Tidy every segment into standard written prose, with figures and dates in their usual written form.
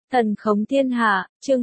Thần khống thiên hạ, chương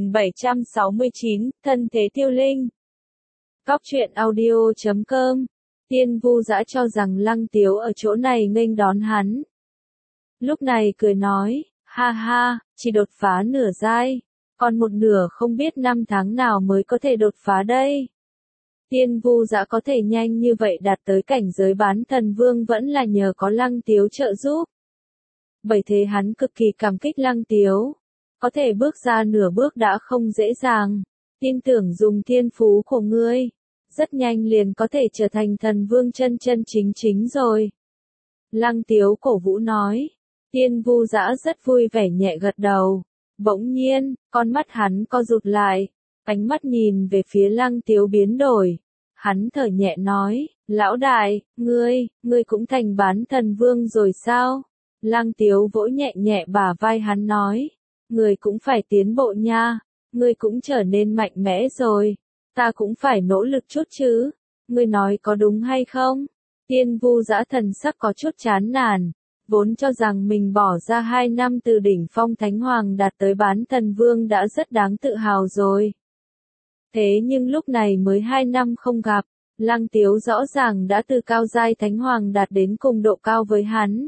1769, thân thế Tiêu Linh. Cóc truyện audio.com. Tiên Vu Dã cho rằng Lăng Tiếu ở chỗ này nghênh đón hắn. Lúc này cười nói, ha ha, chỉ đột phá nửa giai, còn một nửa không biết năm tháng nào mới có thể đột phá đây. Tiên Vu Dã có thể nhanh như vậy đạt tới cảnh giới bán thần vương vẫn là nhờ có Lăng Tiếu trợ giúp. Bởi thế hắn cực kỳ cảm kích Lăng Tiếu. Có thể bước ra nửa bước đã không dễ dàng. Tin tưởng dùng thiên phú của ngươi, rất nhanh liền có thể trở thành thần vương chân chân chính chính rồi. Lăng Tiếu cổ vũ nói. Tiên Vu Dã rất vui vẻ nhẹ gật đầu. Bỗng nhiên, con mắt hắn co rụt lại. Ánh mắt nhìn về phía Lăng Tiếu biến đổi. Hắn thở nhẹ nói, lão đại, ngươi cũng thành bán thần vương rồi sao? Lăng Tiếu vỗ nhẹ nhẹ bả vai hắn nói, ngươi cũng phải tiến bộ nha, ngươi cũng trở nên mạnh mẽ rồi, ta cũng phải nỗ lực chút chứ, ngươi nói có đúng hay không? Tiên Vu Dã thần sắc có chút chán nản, vốn cho rằng mình bỏ ra 2 năm từ đỉnh phong Thánh Hoàng đạt tới bán thần vương đã rất đáng tự hào rồi. Thế nhưng lúc này mới 2 năm không gặp, Lăng Tiếu rõ ràng đã từ cao giai Thánh Hoàng đạt đến cùng độ cao với hắn.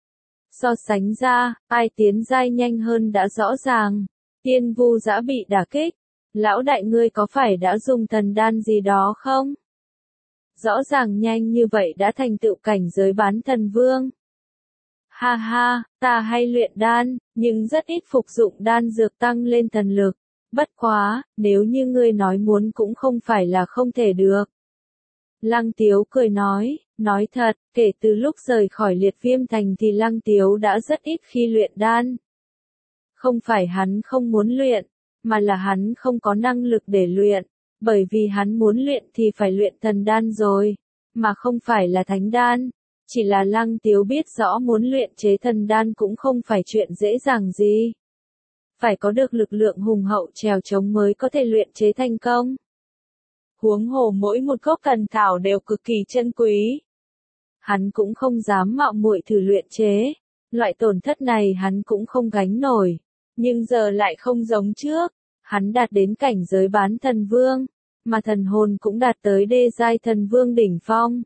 So sánh ra, ai tiến giai nhanh hơn đã rõ ràng. Tiên Vu Dã bị đả kích. Lão đại ngươi có phải đã dùng thần đan gì đó không? Rõ ràng nhanh như vậy đã thành tựu cảnh giới bán thần vương. Ha ha, ta hay luyện đan, nhưng rất ít phục dụng đan dược tăng lên thần lực. Bất quá, nếu như ngươi nói muốn cũng không phải là không thể được. Lăng Tiếu cười nói thật, kể từ lúc rời khỏi Liệt Viêm Thành thì Lăng Tiếu đã rất ít khi luyện đan. Không phải hắn không muốn luyện, mà là hắn không có năng lực để luyện, bởi vì hắn muốn luyện thì phải luyện thần đan rồi, mà không phải là thánh đan. Chỉ là Lăng Tiếu biết rõ muốn luyện chế thần đan cũng không phải chuyện dễ dàng gì. Phải có được lực lượng hùng hậu trèo chống mới có thể luyện chế thành công. Huống hồ mỗi một gốc thần thảo đều cực kỳ chân quý. Hắn cũng không dám mạo muội thử luyện chế, loại tổn thất này hắn cũng không gánh nổi, nhưng giờ lại không giống trước, hắn đạt đến cảnh giới bán thần vương, mà thần hồn cũng đạt tới đê giai thần vương đỉnh phong.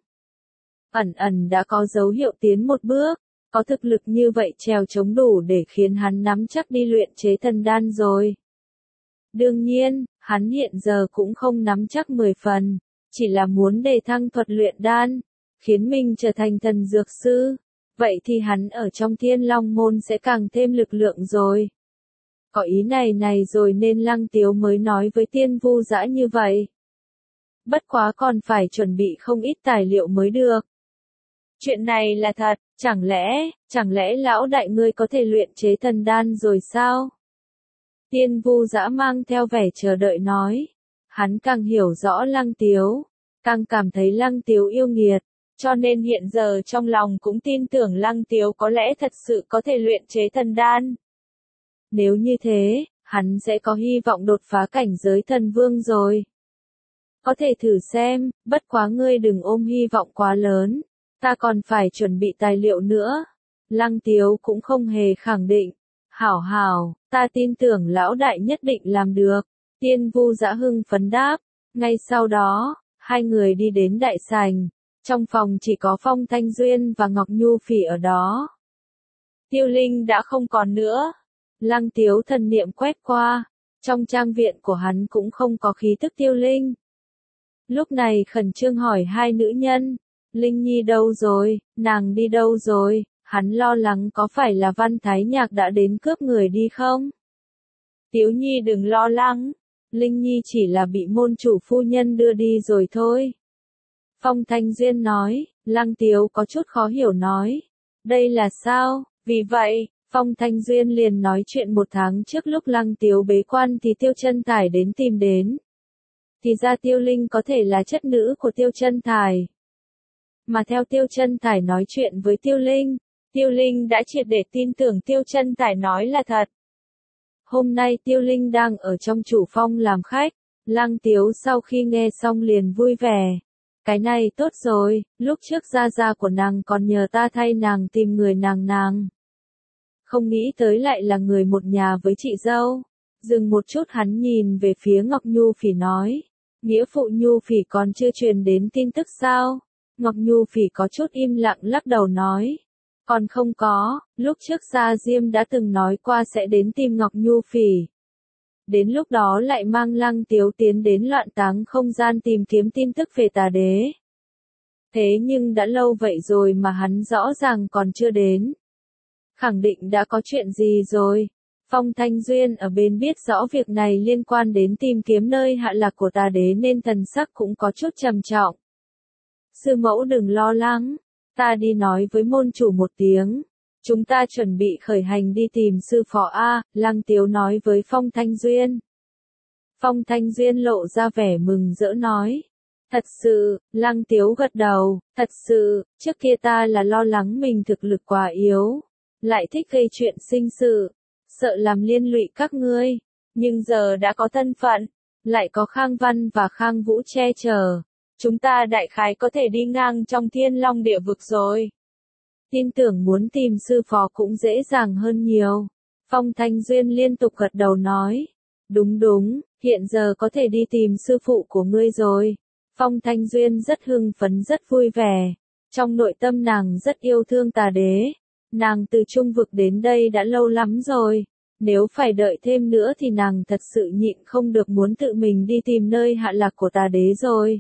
Ẩn ẩn đã có dấu hiệu tiến một bước, có thực lực như vậy trèo chống đủ để khiến hắn nắm chắc đi luyện chế thần đan rồi. Đương nhiên, hắn hiện giờ cũng không nắm chắc 10 phần, chỉ là muốn đề thăng thuật luyện đan, khiến mình trở thành thần dược sư, vậy thì hắn ở trong Thiên Long môn sẽ càng thêm lực lượng rồi. Có ý này rồi nên Lăng Tiếu mới nói với Tiên Vu Dã như vậy. Bất quá còn phải chuẩn bị không ít tài liệu mới được. Chuyện này là thật, chẳng lẽ lão đại ngươi có thể luyện chế thần đan rồi sao? Tiên Vu Dã mang theo vẻ chờ đợi nói. Hắn càng hiểu rõ Lăng Tiếu, càng cảm thấy Lăng Tiếu yêu nghiệt, cho nên hiện giờ trong lòng cũng tin tưởng Lăng Tiếu có lẽ thật sự có thể luyện chế thần đan. Nếu như thế, hắn sẽ có hy vọng đột phá cảnh giới thần vương rồi. Có thể thử xem, bất quá ngươi đừng ôm hy vọng quá lớn, ta còn phải chuẩn bị tài liệu nữa. Lăng Tiếu cũng không hề khẳng định. Hảo, ta tin tưởng lão đại nhất định làm được. Tiên Vu Dã hưng phấn đáp. Ngay sau đó, hai người đi đến đại sảnh. Trong phòng chỉ có Phong Thanh Duyên và Ngọc Nhu Phỉ ở đó. Tiêu Linh đã không còn nữa. Lăng Tiếu thần niệm quét qua. Trong trang viện của hắn cũng không có khí tức Tiêu Linh. Lúc này khẩn trương hỏi hai nữ nhân. Linh Nhi đâu rồi, nàng đi đâu rồi? Hắn lo lắng có phải là Văn Thái Nhạc đã đến cướp người đi không? Tiếu Nhi đừng lo lắng, Linh Nhi chỉ là bị môn chủ phu nhân đưa đi rồi thôi. Phong Thanh Duyên nói, Lăng Tiếu có chút khó hiểu nói. Đây là sao? Vì vậy, Phong Thanh Duyên liền nói chuyện 1 tháng trước lúc Lăng Tiếu bế quan thì Tiêu Chân Thải đến tìm đến. Thì ra Tiêu Linh có thể là chất nữ của Tiêu Chân Thải. Mà theo Tiêu Chân Thải nói chuyện với Tiêu Linh đã triệt để tin tưởng Tiêu Chân Thải nói là thật. Hôm nay Tiêu Linh đang ở trong chủ phong làm khách, Lăng Tiếu sau khi nghe xong liền vui vẻ. Cái này tốt rồi, lúc trước gia gia của nàng còn nhờ ta thay nàng tìm người nàng. không nghĩ tới lại là người một nhà với chị dâu. Dừng một chút hắn nhìn về phía Ngọc Nhu Phỉ nói, nghĩa phụ Nhu Phỉ còn chưa truyền đến tin tức sao? Ngọc Nhu Phỉ có chút im lặng lắc đầu nói, còn không có, lúc trước Gia Diêm đã từng nói qua sẽ đến tìm Ngọc Nhu Phỉ. Đến lúc đó lại mang Lăng Tiếu tiến đến Loạn Táng không gian tìm kiếm tin tức về Tà Đế. Thế nhưng đã lâu vậy rồi mà hắn rõ ràng còn chưa đến. Khẳng định đã có chuyện gì rồi. Phong Thanh Duyên ở bên biết rõ việc này liên quan đến tìm kiếm nơi hạ lạc của Tà Đế nên thần sắc cũng có chút trầm trọng. Sư mẫu đừng lo lắng, ta đi nói với môn chủ một tiếng. Chúng ta chuẩn bị khởi hành đi tìm sư phó A, Lăng Tiếu nói với Phong Thanh Duyên. Phong Thanh Duyên lộ ra vẻ mừng rỡ nói. Thật sự, Lăng Tiếu gật đầu, thật sự, trước kia ta là lo lắng mình thực lực quá yếu, lại thích gây chuyện sinh sự, sợ làm liên lụy các ngươi, nhưng giờ đã có thân phận, lại có Khang Văn và Khang Vũ che chở, chúng ta đại khái có thể đi ngang trong Thiên Long địa vực rồi. Tin tưởng muốn tìm sư phó cũng dễ dàng hơn nhiều. Phong Thanh Duyên liên tục gật đầu nói, đúng đúng, hiện giờ có thể đi tìm sư phụ của ngươi rồi. Phong Thanh Duyên rất hưng phấn rất vui vẻ, trong nội tâm nàng rất yêu thương Tà Đế, nàng từ Trung vực đến đây đã lâu lắm rồi, nếu phải đợi thêm nữa thì nàng thật sự nhịn không được muốn tự mình đi tìm nơi hạ lạc của Tà Đế rồi.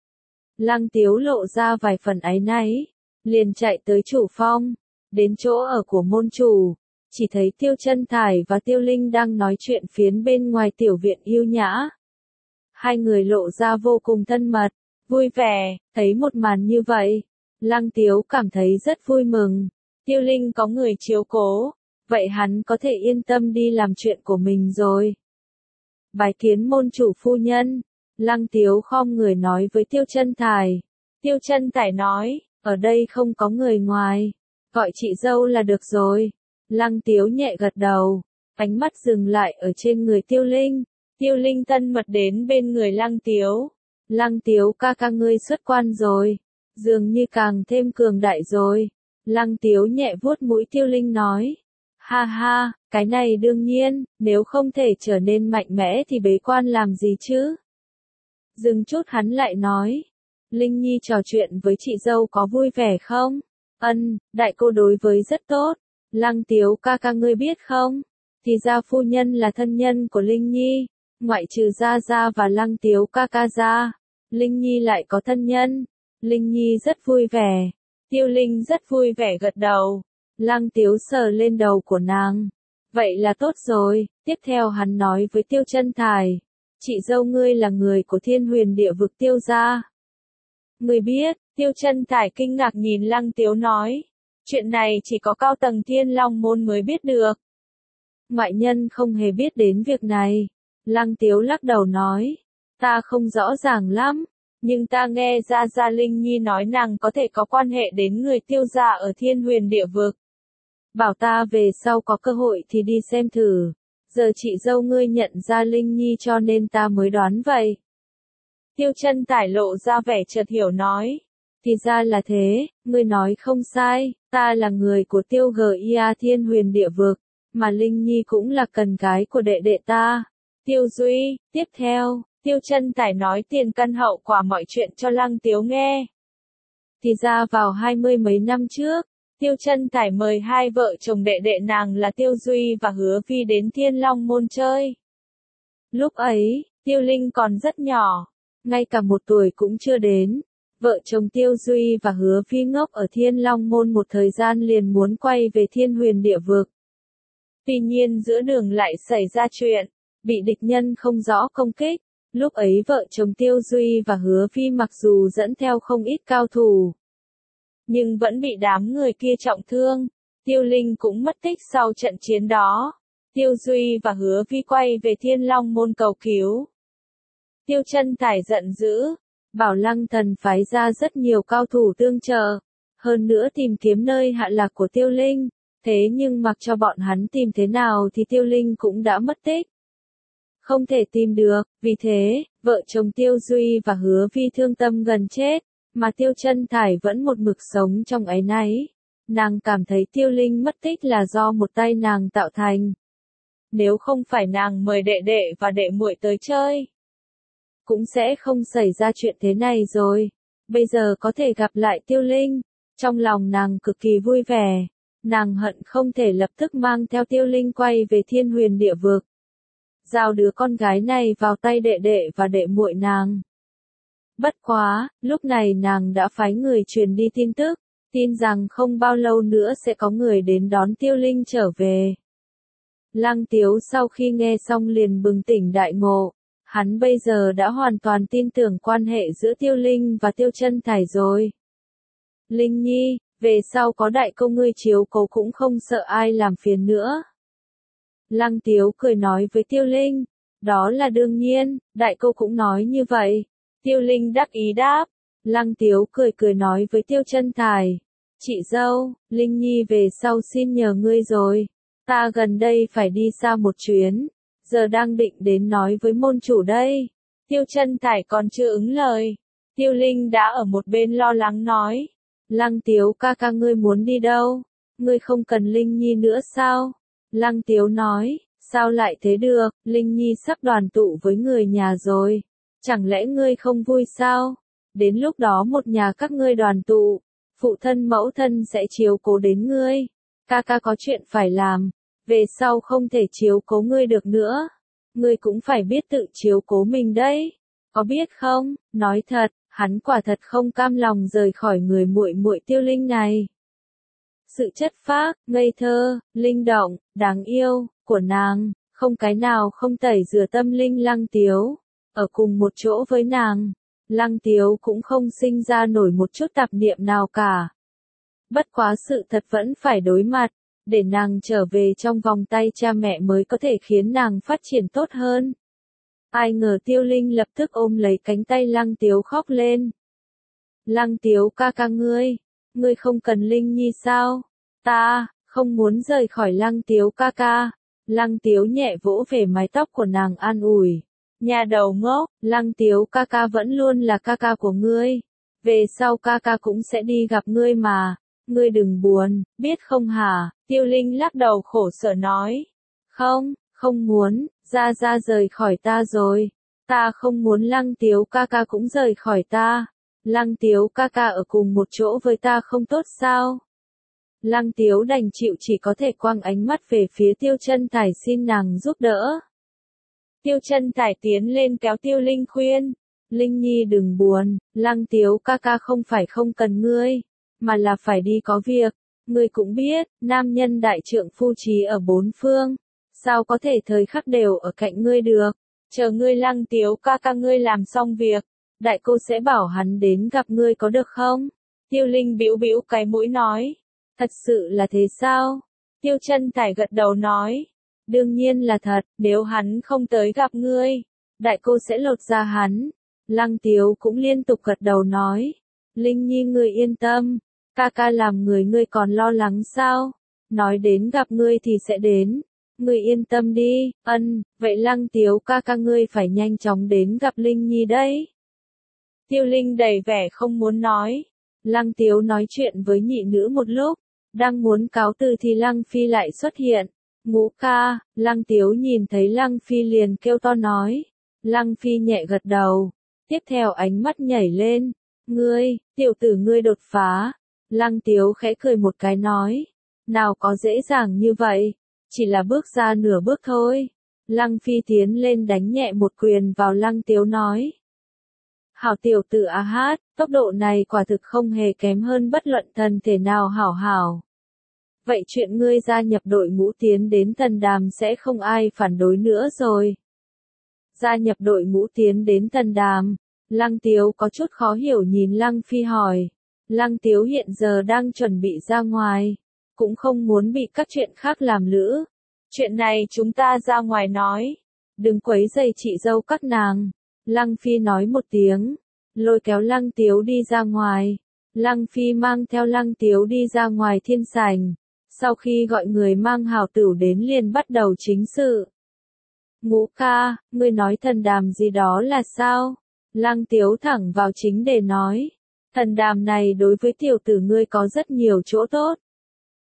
Lăng Tiếu lộ ra vài phần áy náy, liền chạy tới chủ phong, đến chỗ ở của môn chủ, chỉ thấy Tiêu Chân Thải và Tiêu Linh đang nói chuyện phiếm bên ngoài tiểu viện yêu nhã. Hai người lộ ra vô cùng thân mật, vui vẻ, thấy một màn như vậy, Lăng Tiếu cảm thấy rất vui mừng. Tiêu Linh có người chiếu cố, vậy hắn có thể yên tâm đi làm chuyện của mình rồi. Bái kiến môn chủ phu nhân, Lăng Tiếu khom người nói với Tiêu Chân Thải. Tiêu Chân Thải nói, ở đây không có người ngoài, gọi chị dâu là được rồi. Lăng Tiếu nhẹ gật đầu, ánh mắt dừng lại ở trên người Tiêu Linh. Tiêu Linh thân mật đến bên người Lăng Tiếu. Lăng Tiếu ca ca ngươi xuất quan rồi, dường như càng thêm cường đại rồi. Lăng Tiếu nhẹ vuốt mũi Tiêu Linh nói, ha ha, cái này đương nhiên, nếu không thể trở nên mạnh mẽ thì bế quan làm gì chứ? Dừng chút hắn lại nói, Linh Nhi trò chuyện với chị dâu có vui vẻ không? Đại cô đối với rất tốt. Lăng Tiếu ca ca ngươi biết không? Thì ra phu nhân là thân nhân của Linh Nhi, ngoại trừ Gia Gia và Lăng Tiếu ca ca ra, Linh Nhi lại có thân nhân. Linh Nhi rất vui vẻ. Tiêu Linh rất vui vẻ gật đầu. Lăng Tiếu sờ lên đầu của nàng. Vậy là tốt rồi. Tiếp theo hắn nói với Tiêu Chân Thải, chị dâu ngươi là người của Thiên Huyền địa vực Tiêu gia. Ngươi biết? Tiêu Chân Thải kinh ngạc nhìn Lăng Tiếu nói, chuyện này chỉ có cao tầng Thiên Long môn mới biết được. Ngoại nhân không hề biết đến việc này. Lăng Tiếu lắc đầu nói, ta không rõ ràng lắm, nhưng ta nghe ra Gia Linh Nhi nói nàng có thể có quan hệ đến người Tiêu gia ở Thiên Huyền địa vực. Bảo ta về sau có cơ hội thì đi xem thử. Giờ chị dâu ngươi nhận ra Linh Nhi cho nên ta mới đoán vậy. Tiêu Chân Thải lộ ra vẻ chợt hiểu nói, thì ra là thế, ngươi nói không sai, ta là người của Tiêu Gia Thiên Huyền địa vực, mà Linh Nhi cũng là cần gái của đệ đệ ta. Tiêu Duy, tiếp theo, Tiêu Chân Thải nói tiền căn hậu quả mọi chuyện cho Lăng Tiếu nghe. Thì ra vào 20 mấy năm trước, Tiêu Chân Thải mời hai vợ chồng đệ đệ nàng là Tiêu Duy và Hứa Vi đến Thiên Long môn chơi. Lúc ấy, Tiêu Linh còn rất nhỏ, ngay cả 1 tuổi cũng chưa đến. Vợ chồng Tiêu Duy và Hứa Vi ngốc ở Thiên Long môn một thời gian liền muốn quay về Thiên Huyền địa vực. Tuy nhiên giữa đường lại xảy ra chuyện, bị địch nhân không rõ công kích. Lúc ấy vợ chồng Tiêu Duy và Hứa Vi mặc dù dẫn theo không ít cao thủ, nhưng vẫn bị đám người kia trọng thương. Tiêu Linh cũng mất tích sau trận chiến đó. Tiêu Duy và Hứa Vi quay về Thiên Long môn cầu cứu. Tiêu Chân Thải giận dữ, bảo Lăng Thần phái ra rất nhiều cao thủ tương trợ, hơn nữa tìm kiếm nơi hạ lạc của Tiêu Linh. Thế nhưng mặc cho bọn hắn tìm thế nào thì Tiêu Linh cũng đã mất tích. Không thể tìm được, vì thế, vợ chồng Tiêu Duy và Hứa Vi thương tâm gần chết, mà Tiêu Chân Thải vẫn một mực sống trong áy náy. Nàng cảm thấy Tiêu Linh mất tích là do một tay nàng tạo thành. Nếu không phải nàng mời đệ đệ và đệ muội tới chơi, cũng sẽ không xảy ra chuyện thế này rồi. Bây giờ có thể gặp lại Tiêu Linh, trong lòng nàng cực kỳ vui vẻ. Nàng hận không thể lập tức mang theo Tiêu Linh quay về Thiên Huyền Địa Vực, giao đứa con gái này vào tay đệ đệ và đệ muội nàng. Bất quá, lúc này nàng đã phái người truyền đi tin tức, tin rằng không bao lâu nữa sẽ có người đến đón Tiêu Linh trở về. Lăng Tiếu sau khi nghe xong liền bừng tỉnh đại ngộ, hắn bây giờ đã hoàn toàn tin tưởng quan hệ giữa Tiêu Linh và Tiêu Chân Thải rồi. Linh Nhi, về sau có đại cô ngươi chiếu cố cũng không sợ ai làm phiền nữa. Lăng Tiếu cười nói với Tiêu Linh, đó là đương nhiên, đại cô cũng nói như vậy. Tiêu Linh đắc ý đáp. Lăng Tiếu cười cười nói với Tiêu Chân Thải, chị dâu, Linh Nhi về sau xin nhờ ngươi rồi. Ta gần đây phải đi xa một chuyến, giờ đang định đến nói với môn chủ đây. Tiêu Chân Thải còn chưa ứng lời. Tiêu Linh đã ở một bên lo lắng nói, Lăng Tiếu ca ca ngươi muốn đi đâu? Ngươi không cần Linh Nhi nữa sao? Lăng Tiếu nói, sao lại thế được, Linh Nhi sắp đoàn tụ với người nhà rồi. Chẳng lẽ ngươi không vui sao? Đến lúc đó một nhà các ngươi đoàn tụ, phụ thân mẫu thân sẽ chiếu cố đến ngươi. Ca ca có chuyện phải làm, về sau không thể chiếu cố ngươi được nữa. Ngươi cũng phải biết tự chiếu cố mình đấy. Có biết không, nói thật, hắn quả thật không cam lòng rời khỏi người muội muội Tiêu Linh này. Sự chất phác, ngây thơ, linh động, đáng yêu của nàng, không cái nào không tẩy rửa tâm linh Lăng Tiếu. Ở cùng một chỗ với nàng, Lăng Tiếu cũng không sinh ra nổi một chút tạp niệm nào cả. Bất quá sự thật vẫn phải đối mặt, để nàng trở về trong vòng tay cha mẹ mới có thể khiến nàng phát triển tốt hơn. Ai ngờ Tiêu Linh lập tức ôm lấy cánh tay Lăng Tiếu khóc lên. Lăng Tiếu ca ca ngươi không cần Linh Nhi sao? Ta, không muốn rời khỏi Lăng Tiếu ca ca. Lăng Tiếu nhẹ vỗ về mái tóc của nàng an ủi. Nhà đầu ngốc, Lăng Tiếu ca ca vẫn luôn là ca ca của ngươi. Về sau ca ca cũng sẽ đi gặp ngươi mà. Ngươi đừng buồn, biết không hả? Tiêu Linh lắc đầu khổ sở nói. Không muốn, ra rời khỏi ta rồi. Ta không muốn Lăng Tiếu ca ca cũng rời khỏi ta. Lăng Tiếu ca ca ở cùng một chỗ với ta không tốt sao? Lăng Tiếu đành chịu chỉ có thể quăng ánh mắt về phía Tiêu Chân Thải xin nàng giúp đỡ. Tiêu Chân Thải tiến lên kéo Tiêu Linh khuyên. Linh Nhi đừng buồn, Lăng Tiếu ca ca không phải không cần ngươi, mà là phải đi có việc. Ngươi cũng biết, nam nhân đại trượng phu trí ở bốn phương, sao có thể thời khắc đều ở cạnh ngươi được. Chờ ngươi Lăng Tiếu ca ca ngươi làm xong việc, đại cô sẽ bảo hắn đến gặp ngươi có được không? Tiêu Linh bĩu bĩu cái mũi nói. Thật sự là thế sao? Tiêu Chân Thải gật đầu nói. Đương nhiên là thật, nếu hắn không tới gặp ngươi, đại cô sẽ lột da hắn. Lăng Tiếu cũng liên tục gật đầu nói. Linh Nhi ngươi yên tâm, ca ca làm người ngươi còn lo lắng sao? Nói đến gặp ngươi thì sẽ đến. Ngươi yên tâm đi, vậy Lăng Tiếu ca ca ngươi phải nhanh chóng đến gặp Linh Nhi đấy. Tiêu Linh đầy vẻ không muốn nói. Lăng Tiếu nói chuyện với nhị nữ một lúc, đang muốn cáo từ thì Lăng Phi lại xuất hiện. Ngũ ca, Lăng Tiếu nhìn thấy Lăng Phi liền kêu to nói. Lăng Phi nhẹ gật đầu, tiếp theo ánh mắt nhảy lên. Ngươi, tiểu tử ngươi đột phá. Lăng Tiếu khẽ cười một cái nói. Nào có dễ dàng như vậy, chỉ là bước ra nửa bước thôi. Lăng Phi tiến lên đánh nhẹ một quyền vào Lăng Tiếu nói. Hảo tiểu tử a hát, tốc độ này quả thực không hề kém hơn bất luận thần thể nào hảo. Vậy chuyện ngươi gia nhập đội ngũ tiến đến Thần Đàm sẽ không ai phản đối nữa rồi. Gia nhập đội ngũ tiến đến Thần Đàm, Lăng Tiếu có chút khó hiểu nhìn Lăng Phi hỏi. Lăng Tiếu hiện giờ đang chuẩn bị ra ngoài, cũng không muốn bị các chuyện khác làm lỡ. Chuyện này chúng ta ra ngoài nói, đừng quấy rầy chị dâu các nàng. Lăng Phi nói một tiếng, lôi kéo Lăng Tiếu đi ra ngoài. Lăng Phi mang theo Lăng Tiếu đi ra ngoài thiên sảnh. Sau khi gọi người mang hào tửu đến liền bắt đầu chính sự. Ngũ ca, ngươi nói thần đàm gì đó là sao? Lăng Tiếu thẳng vào chính đề nói. Thần đàm này đối với tiểu tử ngươi có rất nhiều chỗ tốt,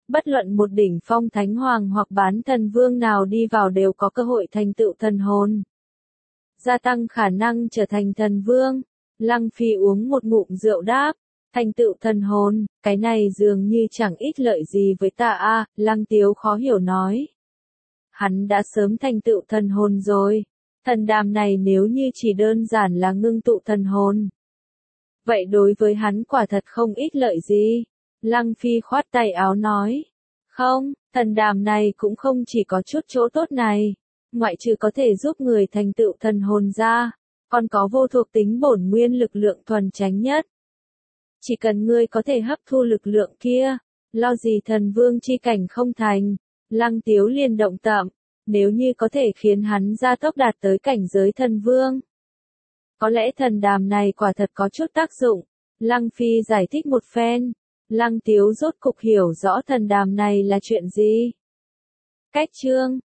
Bất luận một đỉnh phong thánh hoàng hoặc bán thần vương nào đi vào đều có cơ hội thành tựu thần hồn. Gia tăng khả năng trở thành thần vương. Lăng Phi uống một ngụm rượu đáp. Thành tựu thần hồn, cái này dường như chẳng ít lợi gì với ta a. Lăng Tiếu khó hiểu nói. Hắn đã sớm thành tựu thần hồn rồi. Thần đàm này nếu như chỉ đơn giản là ngưng tụ thần hồn. Vậy đối với hắn quả thật không ít lợi gì. Lăng Phi khoát tay áo nói. Không, thần đàm này cũng không chỉ có chút chỗ tốt này. Ngoại trừ có thể giúp người thành tựu thần hồn ra, còn có vô thuộc tính bổn nguyên lực lượng thuần chánh nhất. Chỉ cần ngươi có thể hấp thu lực lượng kia, lo gì thần vương chi cảnh không thành. Lăng Tiếu liền động tạm, nếu như có thể khiến hắn gia tốc đạt tới cảnh giới thần vương. Có lẽ thần đàm này quả thật có chút tác dụng. Lăng Phi giải thích một phen. Lăng Tiếu rốt cục hiểu rõ thần đàm này là chuyện gì. Cách chương